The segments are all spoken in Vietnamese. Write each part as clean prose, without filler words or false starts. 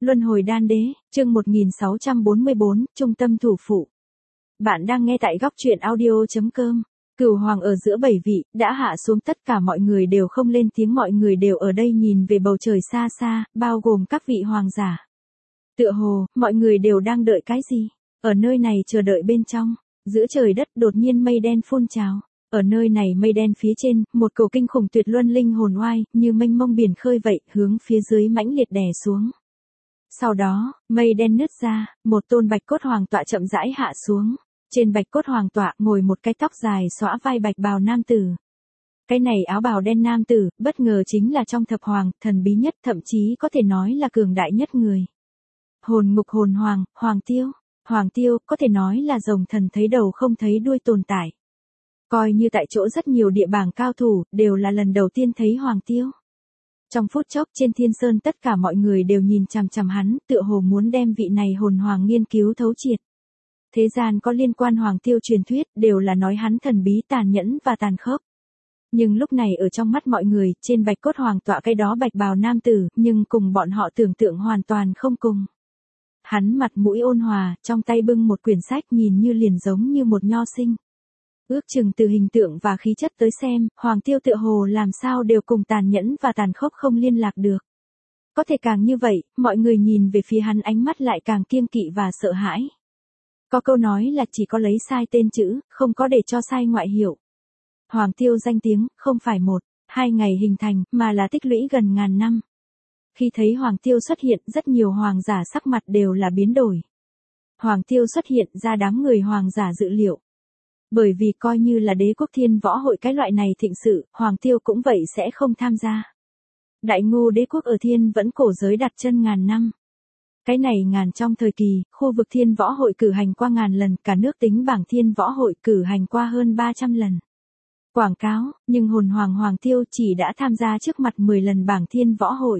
Luân hồi đan đế, chương 1644, trung tâm thủ phụ. Bạn đang nghe tại góc truyện audio.com. Cửu hoàng ở giữa 7 vị, đã hạ xuống, tất cả mọi người đều không lên tiếng, mọi người đều ở đây nhìn về bầu trời xa xa, bao gồm các vị hoàng giả. Tựa hồ, mọi người đều đang đợi cái gì? Ở nơi này chờ đợi bên trong, giữa trời đất đột nhiên mây đen phun trào. Ở nơi này mây đen phía trên, một cổ kinh khủng tuyệt luân linh hồn oai, như mênh mông biển khơi vậy, hướng phía dưới mãnh liệt đè xuống. Sau đó, mây đen nứt ra, một tôn bạch cốt hoàng tọa chậm rãi hạ xuống. Trên bạch cốt hoàng tọa ngồi một cái tóc dài xõa vai bạch bào nam tử. Cái này áo bào đen nam tử, bất ngờ chính là trong thập hoàng, thần bí nhất, thậm chí có thể nói là cường đại nhất người. Hồn ngục hồn hoàng, Hoàng Tiêu. Hoàng Tiêu, có thể nói là rồng thần thấy đầu không thấy đuôi tồn tại. Coi như tại chỗ rất nhiều địa bảng cao thủ, đều là lần đầu tiên thấy Hoàng Tiêu. Trong phút chốc trên Thiên Sơn tất cả mọi người đều nhìn chằm chằm hắn, tựa hồ muốn đem vị này hồn hoàng nghiên cứu thấu triệt. Thế gian có liên quan Hoàng Tiêu truyền thuyết, đều là nói hắn thần bí, tàn nhẫn và tàn khốc. Nhưng lúc này ở trong mắt mọi người, trên bạch cốt hoàng tọa cái đó bạch bào nam tử, nhưng cùng bọn họ tưởng tượng hoàn toàn không cùng. Hắn mặt mũi ôn hòa, trong tay bưng một quyển sách, nhìn như liền giống như một nho sinh. Ước chừng từ hình tượng và khí chất tới xem, Hoàng Tiêu tựa hồ làm sao đều cùng tàn nhẫn và tàn khốc không liên lạc được. Có thể càng như vậy, mọi người nhìn về phía hắn ánh mắt lại càng kiêng kỵ và sợ hãi. Có câu nói là chỉ có lấy sai tên chữ, không có để cho sai ngoại hiệu. Hoàng Tiêu danh tiếng, không phải 1-2 ngày hình thành, mà là tích lũy gần ngàn năm. Khi thấy Hoàng Tiêu xuất hiện, rất nhiều hoàng giả sắc mặt đều là biến đổi. Hoàng Tiêu xuất hiện ra đám người hoàng giả dự liệu. Bởi vì coi như là đế quốc thiên võ hội cái loại này thịnh sự, Hoàng Tiêu cũng vậy sẽ không tham gia. Đại Ngô đế quốc ở thiên vẫn cổ giới đặt chân ngàn năm. Cái này ngàn trong thời kỳ, khu vực thiên võ hội cử hành qua ngàn lần, cả nước tính bảng thiên võ hội cử hành qua hơn 300 lần. Quảng cáo, nhưng hồn hoàng Hoàng Tiêu chỉ đã tham gia trước mặt 10 lần bảng thiên võ hội.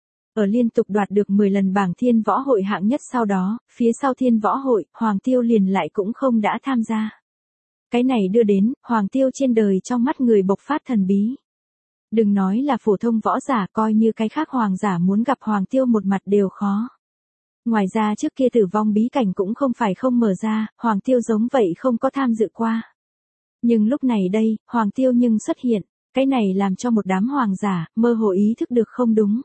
Ở liên tục đoạt được 10 lần bảng thiên võ hội hạng nhất sau đó, phía sau thiên võ hội, Hoàng Tiêu liền lại cũng không đã tham gia. Cái này đưa đến, Hoàng Tiêu trên đời trong mắt người bộc phát thần bí. Đừng nói là phổ thông võ giả, coi như cái khác hoàng giả muốn gặp Hoàng Tiêu một mặt đều khó. Ngoài ra trước kia tử vong bí cảnh cũng không phải không mở ra, Hoàng Tiêu giống vậy không có tham dự qua. Nhưng lúc này đây, Hoàng Tiêu nhưng xuất hiện, cái này làm cho một đám hoàng giả, mơ hồ ý thức được không đúng.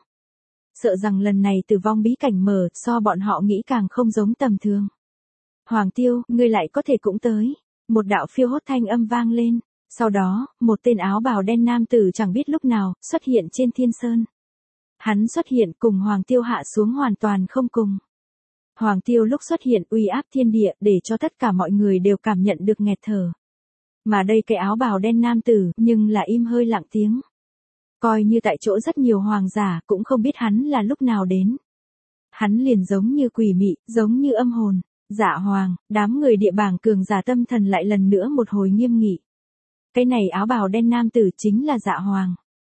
Sợ rằng lần này tử vong bí cảnh mở, so bọn họ nghĩ càng không giống tầm thường. Hoàng Tiêu, ngươi lại có thể cũng tới. Một đạo phiêu hốt thanh âm vang lên. Sau đó, một tên áo bào đen nam tử chẳng biết lúc nào, xuất hiện trên Thiên Sơn. Hắn xuất hiện cùng Hoàng Tiêu hạ xuống hoàn toàn không cùng. Hoàng Tiêu lúc xuất hiện uy áp thiên địa, để cho tất cả mọi người đều cảm nhận được nghẹt thở. Mà đây cái áo bào đen nam tử, nhưng là im hơi lặng tiếng. Coi như tại chỗ rất nhiều hoàng giả, cũng không biết hắn là lúc nào đến. Hắn liền giống như quỷ mị, giống như âm hồn. Dạ Hoàng, đám người địa bảng cường giả tâm thần lại lần nữa một hồi nghiêm nghị. Cái này áo bào đen nam tử chính là Dạ Hoàng.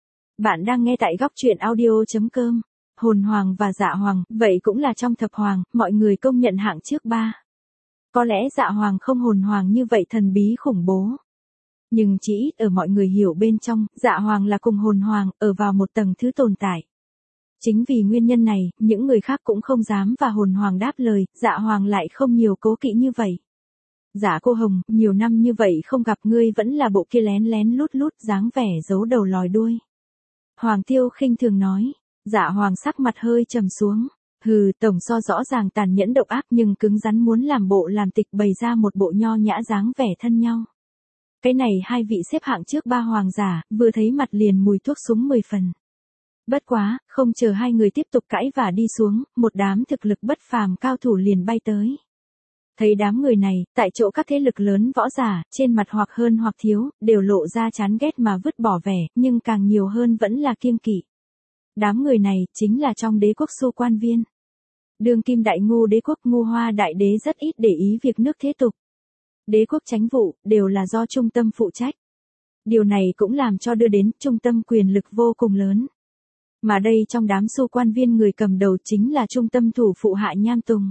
Bạn đang nghe tại góc truyện audio.com. Hồn Hoàng và Dạ Hoàng, vậy cũng là trong thập hoàng, mọi người công nhận hạng trước 3. Có lẽ Dạ Hoàng không hồn hoàng như vậy thần bí khủng bố. Nhưng chỉ ít ở mọi người hiểu bên trong, Dạ Hoàng là cùng hồn hoàng, ở vào một tầng thứ tồn tại. Chính vì nguyên nhân này, những người khác cũng không dám và hồn hoàng đáp lời, Dạ Hoàng lại không nhiều cố kỵ như vậy. Dạ cô Hồng, nhiều năm như vậy không gặp ngươi vẫn là bộ kia lén lén lút lút dáng vẻ giấu đầu lòi đuôi. Hoàng Tiêu khinh thường nói, Dạ Hoàng sắc mặt hơi trầm xuống, hừ, tổng so rõ ràng tàn nhẫn độc ác nhưng cứng rắn muốn làm bộ làm tịch bày ra một bộ nho nhã dáng vẻ thân nhau. Cái này hai vị xếp hạng trước 3 hoàng giả, vừa thấy mặt liền mùi thuốc súng 10 phần. Bất quá, không chờ hai người tiếp tục cãi và đi xuống, một đám thực lực bất phàm cao thủ liền bay tới. Thấy đám người này, tại chỗ các thế lực lớn võ giả, trên mặt hoặc hơn hoặc thiếu, đều lộ ra chán ghét mà vứt bỏ vẻ, nhưng càng nhiều hơn vẫn là kiêng kỵ. Đám người này, chính là trong đế quốc Xu Quan Viên. Đương kim đại Ngô đế quốc Ngô Hoa đại đế rất ít để ý việc nước thế tục. Đế quốc chánh vụ, đều là do trung tâm phụ trách. Điều này cũng làm cho đưa đến trung tâm quyền lực vô cùng lớn. Mà đây trong đám Xu Quan Viên người cầm đầu chính là trung tâm thủ phụ Hạ Nham Tùng.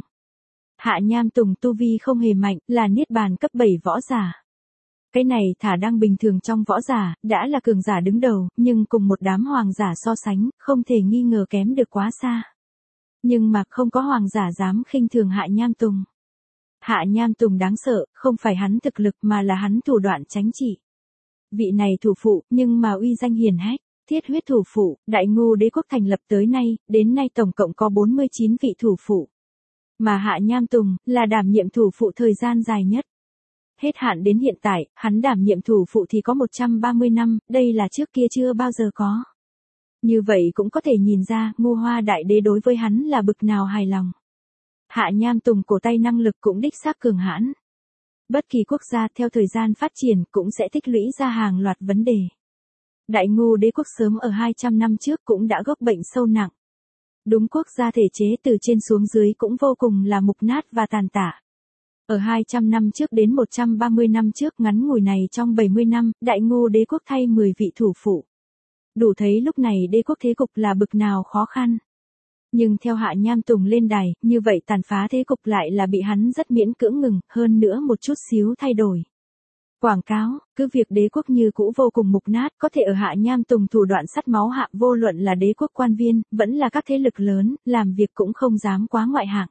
Hạ Nham Tùng tu vi không hề mạnh, là niết bàn cấp 7 võ giả. Cái này thả đang bình thường trong võ giả, đã là cường giả đứng đầu, nhưng cùng một đám hoàng giả so sánh, không thể nghi ngờ kém được quá xa. Nhưng mà không có hoàng giả dám khinh thường Hạ Nham Tùng. Hạ Nham Tùng đáng sợ, không phải hắn thực lực mà là hắn thủ đoạn tránh trị. Vị này thủ phụ, nhưng mà uy danh hiển hách, thiết huyết thủ phụ, Đại Ngô Đế quốc thành lập tới nay, đến nay tổng cộng có 49 vị thủ phụ. Mà Hạ Nham Tùng, là đảm nhiệm thủ phụ thời gian dài nhất. Hết hạn đến hiện tại, hắn đảm nhiệm thủ phụ thì có 130 năm, đây là trước kia chưa bao giờ có. Như vậy cũng có thể nhìn ra, Ngô Hoa Đại Đế đối với hắn là bực nào hài lòng. Hạ Nham Tùng cổ tay năng lực cũng đích xác cường hãn. Bất kỳ quốc gia theo thời gian phát triển cũng sẽ tích lũy ra hàng loạt vấn đề. Đại Ngô Đế quốc sớm ở 200 năm trước cũng đã gốc bệnh sâu nặng. Đúng quốc gia thể chế từ trên xuống dưới cũng vô cùng là mục nát và tàn tạ. Ở 200 năm trước đến 130 năm trước ngắn ngủi này trong 70 năm, Đại Ngô Đế quốc thay 10 vị thủ phụ. Đủ thấy lúc này đế quốc thế cục là bực nào khó khăn. Nhưng theo Hạ Nham Tùng lên đài, như vậy tàn phá thế cục lại là bị hắn rất miễn cưỡng ngừng, hơn nữa một chút xíu thay đổi. Quảng cáo, cứ việc đế quốc như cũ vô cùng mục nát, có thể ở Hạ Nham Tùng thủ đoạn sắt máu hạ, vô luận là đế quốc quan viên, vẫn là các thế lực lớn, làm việc cũng không dám quá ngoại hạng.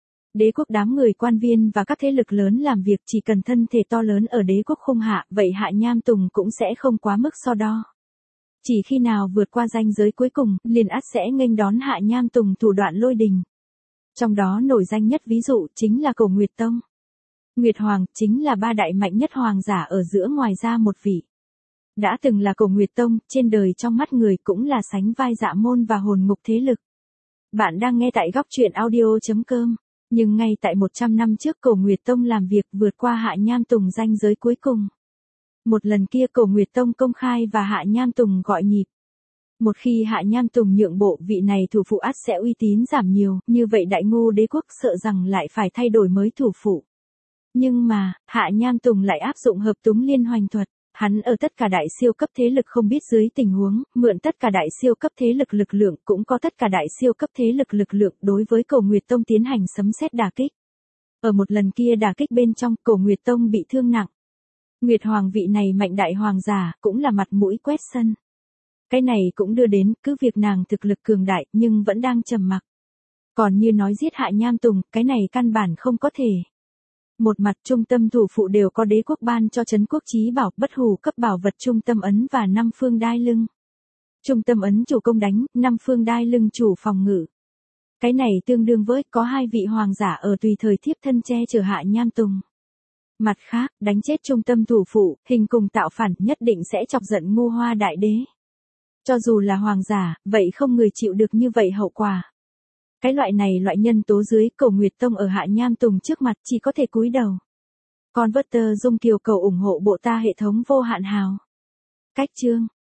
Đế quốc đám người quan viên và các thế lực lớn làm việc chỉ cần thân thể to lớn ở đế quốc khung hạ, vậy Hạ Nham Tùng cũng sẽ không quá mức so đo. Chỉ khi nào vượt qua ranh giới cuối cùng, liền ắt sẽ nghênh đón Hạ Nham Tùng thủ đoạn lôi đình. Trong đó nổi danh nhất ví dụ chính là Cổ Nguyệt Tông. Nguyệt Hoàng chính là ba đại mạnh nhất hoàng giả ở giữa, ngoài ra một vị. Đã từng là Cổ Nguyệt Tông, trên đời trong mắt người cũng là sánh vai Dạ Môn và Hồn Ngục thế lực. Bạn đang nghe tại góc truyện audio.com. Nhưng ngay tại 100 năm trước Cổ Nguyệt Tông làm việc vượt qua Hạ Nham Tùng ranh giới cuối cùng. Một lần kia Cổ Nguyệt Tông công khai và Hạ Nham Tùng gọi nhịp. Một khi Hạ Nham Tùng nhượng bộ, vị này thủ phụ ắt sẽ uy tín giảm nhiều, như vậy Đại Ngô Đế quốc sợ rằng lại phải thay đổi mới thủ phụ. Nhưng mà, Hạ Nham Tùng lại áp dụng hợp túng liên hoành thuật. Hắn ở tất cả đại siêu cấp thế lực không biết dưới tình huống, mượn tất cả đại siêu cấp thế lực lực lượng, cũng có tất cả đại siêu cấp thế lực lực lượng đối với Cổ Nguyệt Tông tiến hành sấm sét đả kích. Ở một lần kia đả kích bên trong, Cổ Nguyệt Tông bị thương nặng. Nguyệt Hoàng vị này mạnh đại hoàng giả, cũng là mặt mũi quét sân. Cái này cũng đưa đến, cứ việc nàng thực lực cường đại, nhưng vẫn đang trầm mặc. Còn như nói giết Hạ Nham Tùng, cái này căn bản không có thể. Một mặt trung tâm thủ phụ đều có đế quốc ban cho trấn quốc chí bảo, bất hủ cấp bảo vật trung tâm ấn và 5 phương đai lưng. Trung tâm ấn chủ công đánh, 5 phương đai lưng chủ phòng ngự. Cái này tương đương với có 2 vị hoàng giả ở tùy thời thiếp thân che chở Hạ Nham Tùng. Mặt khác, đánh chết trung tâm thủ phụ, hình cùng tạo phản nhất định sẽ chọc giận Ngô Hoa Đại Đế. Cho dù là hoàng giả, vậy không người chịu được như vậy hậu quả. Cái loại này loại nhân tố dưới, Cổ Nguyệt Tông ở Hạ Nham Tùng trước mặt chỉ có thể cúi đầu. Converter Dung Kiều cầu ủng hộ bộ ta hệ thống vô hạn hào. Cách chương